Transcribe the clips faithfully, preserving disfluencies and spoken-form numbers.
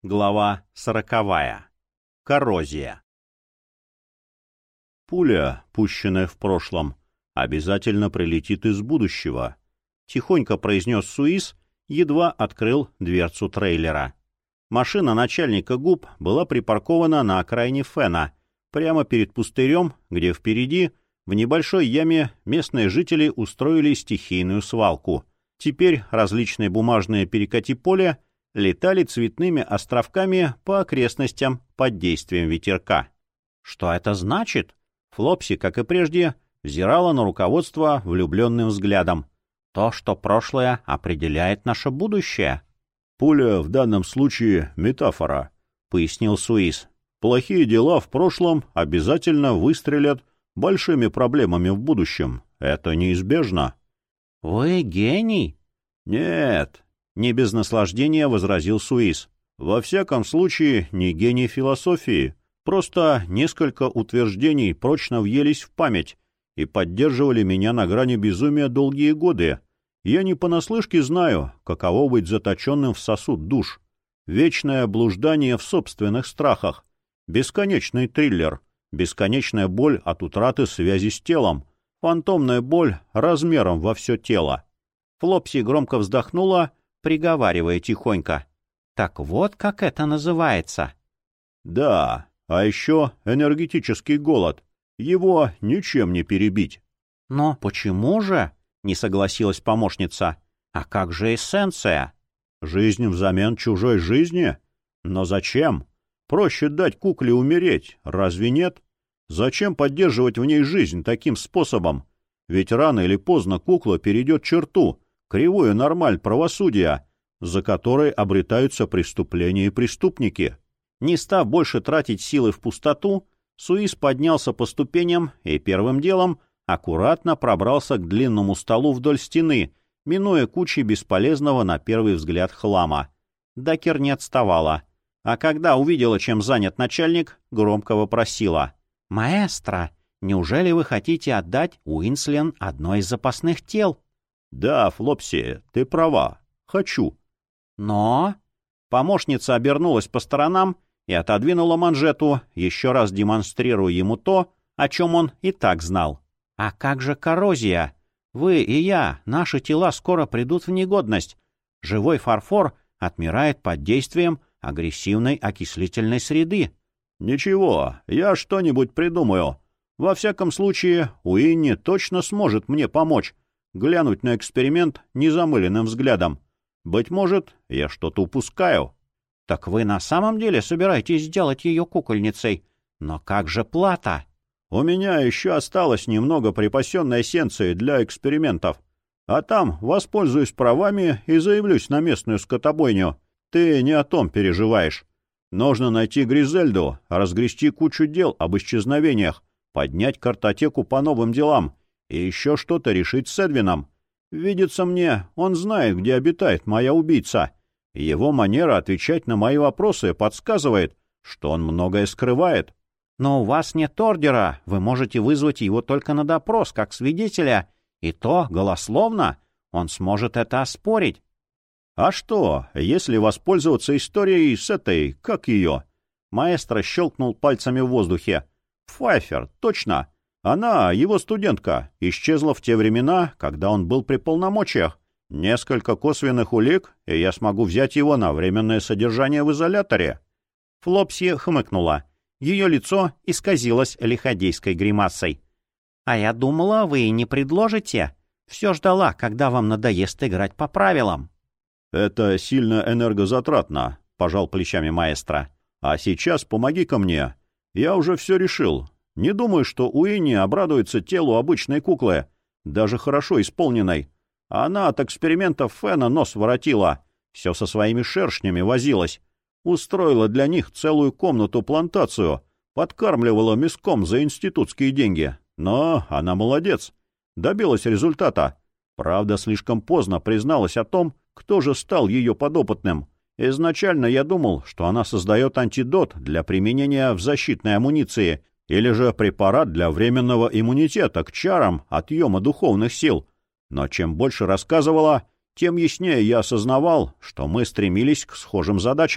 Глава сороковая. Коррозия. Пуля, пущенная в прошлом, обязательно прилетит из будущего, — тихонько произнес Суис, едва открыл дверцу трейлера. Машина начальника ГУП была припаркована на окраине Фена, прямо перед пустырем, где впереди, в небольшой яме, местные жители устроили стихийную свалку. Теперь различные бумажные перекати-поля летали цветными островками по окрестностям под действием ветерка. Что это значит? Флопси, как и прежде, взирала на руководство влюбленным взглядом. То, что прошлое определяет наше будущее. «Пуля в данном случае метафора», — пояснил Суис. «Плохие дела в прошлом обязательно выстрелят большими проблемами в будущем. Это неизбежно». «Вы гений?» «Нет», — не без наслаждения возразил Суис. «Во всяком случае, не гений философии. Просто несколько утверждений прочно въелись в память и поддерживали меня на грани безумия долгие годы. Я не понаслышке знаю, каково быть заточенным в сосуд душ. Вечное блуждание в собственных страхах, бесконечный триллер, бесконечная боль от утраты связи с телом, фантомная боль размером во все тело». Флопси громко вздохнула, приговаривая тихонько. «Так вот как это называется». «Да, а еще энергетический голод. Его ничем не перебить». «Но почему же?» — не согласилась помощница. «А как же эссенция?» «Жизнь взамен чужой жизни? Но зачем? Проще дать кукле умереть, разве нет? Зачем поддерживать в ней жизнь таким способом? Ведь рано или поздно кукла перейдет черту, кривую нормаль правосудия, за которой обретаются преступления и преступники». Не став больше тратить силы в пустоту, Суис поднялся по ступеням и первым делом аккуратно пробрался к длинному столу вдоль стены, минуя кучи бесполезного на первый взгляд хлама. Дакер не отставала, а когда увидела, чем занят начальник, громко вопросила. «Маэстро, неужели вы хотите отдать Уинслен одно из запасных тел?» «Да, Флопси, ты права. Хочу». «Но...» Помощница обернулась по сторонам и отодвинула манжету, еще раз демонстрируя ему то, о чем он и так знал. «А как же коррозия? Вы и я, наши тела скоро придут в негодность. Живой фарфор отмирает под действием агрессивной окислительной среды». «Ничего, я что-нибудь придумаю. Во всяком случае, Уинни точно сможет мне помочь глянуть на эксперимент незамыленным взглядом. Быть может, я что-то упускаю». «Так вы на самом деле собираетесь сделать ее кукольницей? Но как же плата?» «У меня еще осталось немного припасенной эссенции для экспериментов. А там воспользуюсь правами и заявлюсь на местную скотобойню. Ты не о том переживаешь. Нужно найти Гризельду, разгрести кучу дел об исчезновениях, поднять картотеку по новым делам и еще что-то решить с Эдвином. Видится мне, он знает, где обитает моя убийца. Его манера отвечать на мои вопросы подсказывает, что он многое скрывает». «Но у вас нет ордера, вы можете вызвать его только на допрос, как свидетеля, и то голословно. Он сможет это оспорить». «А что, если воспользоваться историей с этой, как ее?» Маэстро щелкнул пальцами в воздухе. «Пфайфер, точно. Она, его студентка, исчезла в те времена, когда он был при полномочиях. Несколько косвенных улик, и я смогу взять его на временное содержание в изоляторе». Флопси хмыкнула. Ее лицо исказилось лиходейской гримасой. «А я думала, вы не предложите. Все ждала, когда вам надоест играть по правилам». «Это сильно энергозатратно», — пожал плечами маэстро. «А сейчас помоги-ка мне. Я уже все решил. Не думаю, что Уинни обрадуется телу обычной куклы, даже хорошо исполненной. Она от экспериментов Фена нос воротила, все со своими шершнями возилась. Устроила для них целую комнату-плантацию, подкармливала мяском за институтские деньги. Но она молодец. Добилась результата. Правда, слишком поздно призналась о том, кто же стал ее подопытным. Изначально я думал, что она создает антидот для применения в защитной амуниции или же препарат для временного иммунитета к чарам отъема духовных сил. Но чем больше рассказывала, тем яснее я осознавал, что мы стремились к схожим задачам.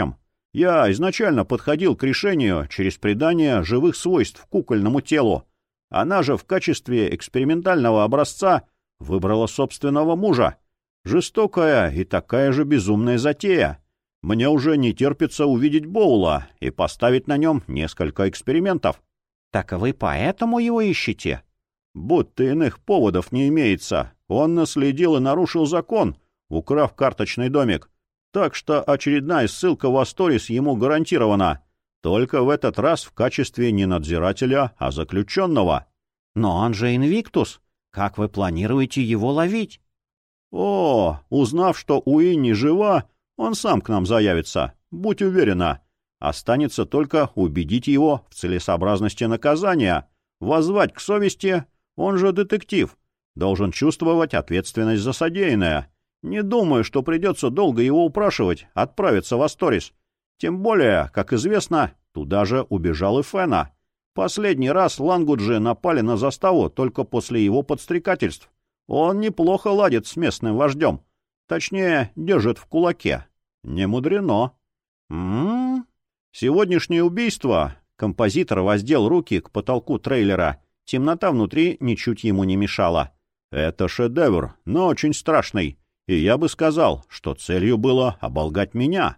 Я изначально подходил к решению через придание живых свойств кукольному телу. Она же в качестве экспериментального образца выбрала собственного мужа. Жестокая и такая же безумная затея. Мне уже не терпится увидеть Боула и поставить на нем несколько экспериментов. — Так вы поэтому его ищете? — Будто иных поводов не имеется. Он наследил и нарушил закон, украв карточный домик. Так что очередная ссылка в Асторис ему гарантирована. Только в этот раз в качестве не надзирателя, а заключенного. — Но он же Инвиктус. Как вы планируете его ловить? — О, узнав, что Уинни жива, он сам к нам заявится. Будь уверена. Останется только убедить его в целесообразности наказания, воззвать к совести, он же детектив, должен чувствовать ответственность за содеянное. Не думаю, что придется долго его упрашивать отправиться в Асторис. Тем более, как известно, туда же убежал и Фена. Последний раз лангуджи напали на заставу только после его подстрекательств. Он неплохо ладит с местным вождем. Точнее, держит в кулаке. Не мудрено. М-м-м. Сегодняшнее убийство... Композитор воздел руки к потолку трейлера. Темнота внутри ничуть ему не мешала. Это шедевр, но очень страшный. И я бы сказал, что целью было оболгать меня.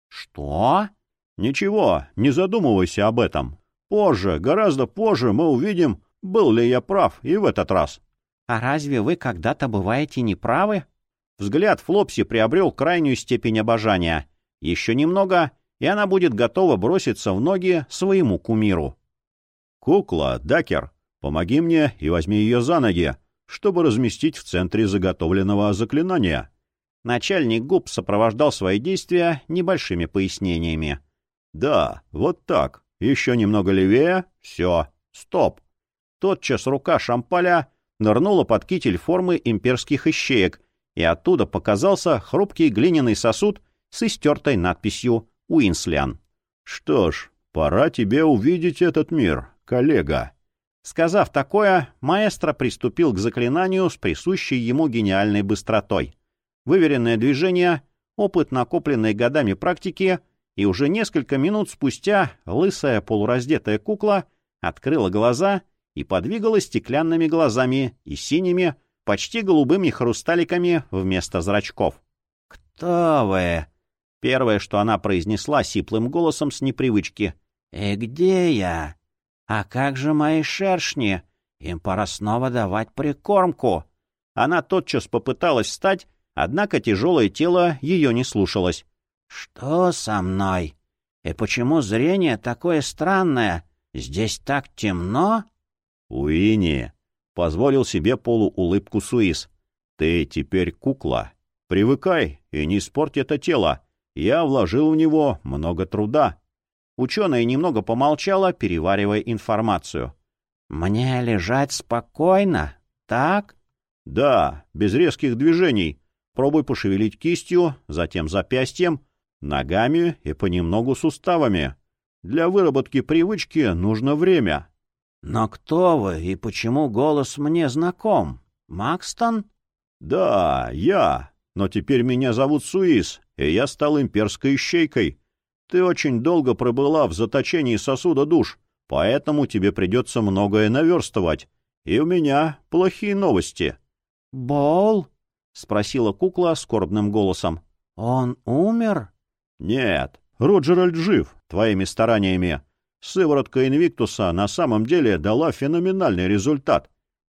Что? Ничего, не задумывайся об этом. Позже, гораздо позже мы увидим, был ли я прав и в этот раз. А разве вы когда-то бываете неправы? Взгляд Флопси приобрел крайнюю степень обожания. Еще немного, и она будет готова броситься в ноги своему кумиру. «Кукла, Дакер, помоги мне и возьми ее за ноги, чтобы разместить в центре заготовленного заклинания». Начальник губ сопровождал свои действия небольшими пояснениями. «Да, вот так. Еще немного левее. Все. Стоп». Тотчас рука Шампаля нырнула под китель формы имперских ищеек, и оттуда показался хрупкий глиняный сосуд с истертой надписью «Уинслян». «Что ж, пора тебе увидеть этот мир, коллега». Сказав такое, маэстро приступил к заклинанию с присущей ему гениальной быстротой. Выверенное движение, опыт накопленной годами практики, и уже несколько минут спустя лысая полураздетая кукла открыла глаза и подвигала стеклянными глазами и синими, почти голубыми хрусталиками вместо зрачков. «Кто вы?» — первое, что она произнесла сиплым голосом с непривычки. «И где я? А как же мои шершни? Им пора снова давать прикормку». Она тотчас попыталась встать, однако тяжелое тело ее не слушалось. «Что со мной? И почему зрение такое странное? Здесь так темно?» «Уинни», — позволил себе полуулыбку Суис, — «ты теперь кукла. Привыкай и не испорть это тело. Я вложил в него много труда». Ученая немного помолчала, переваривая информацию. «Мне лежать спокойно, так?» «Да, без резких движений. Пробуй пошевелить кистью, затем запястьем, ногами и понемногу суставами. Для выработки привычки нужно время». «Но кто вы и почему голос мне знаком? Макстон?» «Да, я. Но теперь меня зовут Суис, и я стал имперской ищейкой. Ты очень долго пробыла в заточении сосуда душ, поэтому тебе придется многое наверстывать. И у меня плохие новости». «Бол?» — спросила кукла скорбным голосом. «Он умер?» «Нет, Роджеральд жив, твоими стараниями. Сыворотка Инвиктуса на самом деле дала феноменальный результат».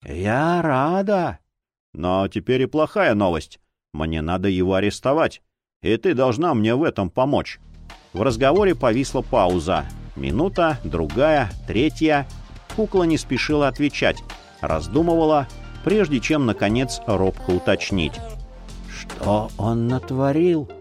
«Я рада». «Но теперь и плохая новость. Мне надо его арестовать, и ты должна мне в этом помочь». В разговоре повисла пауза. Минута, другая, третья. Кукла не спешила отвечать, раздумывала, прежде чем, наконец, робко уточнить. «Что он натворил?»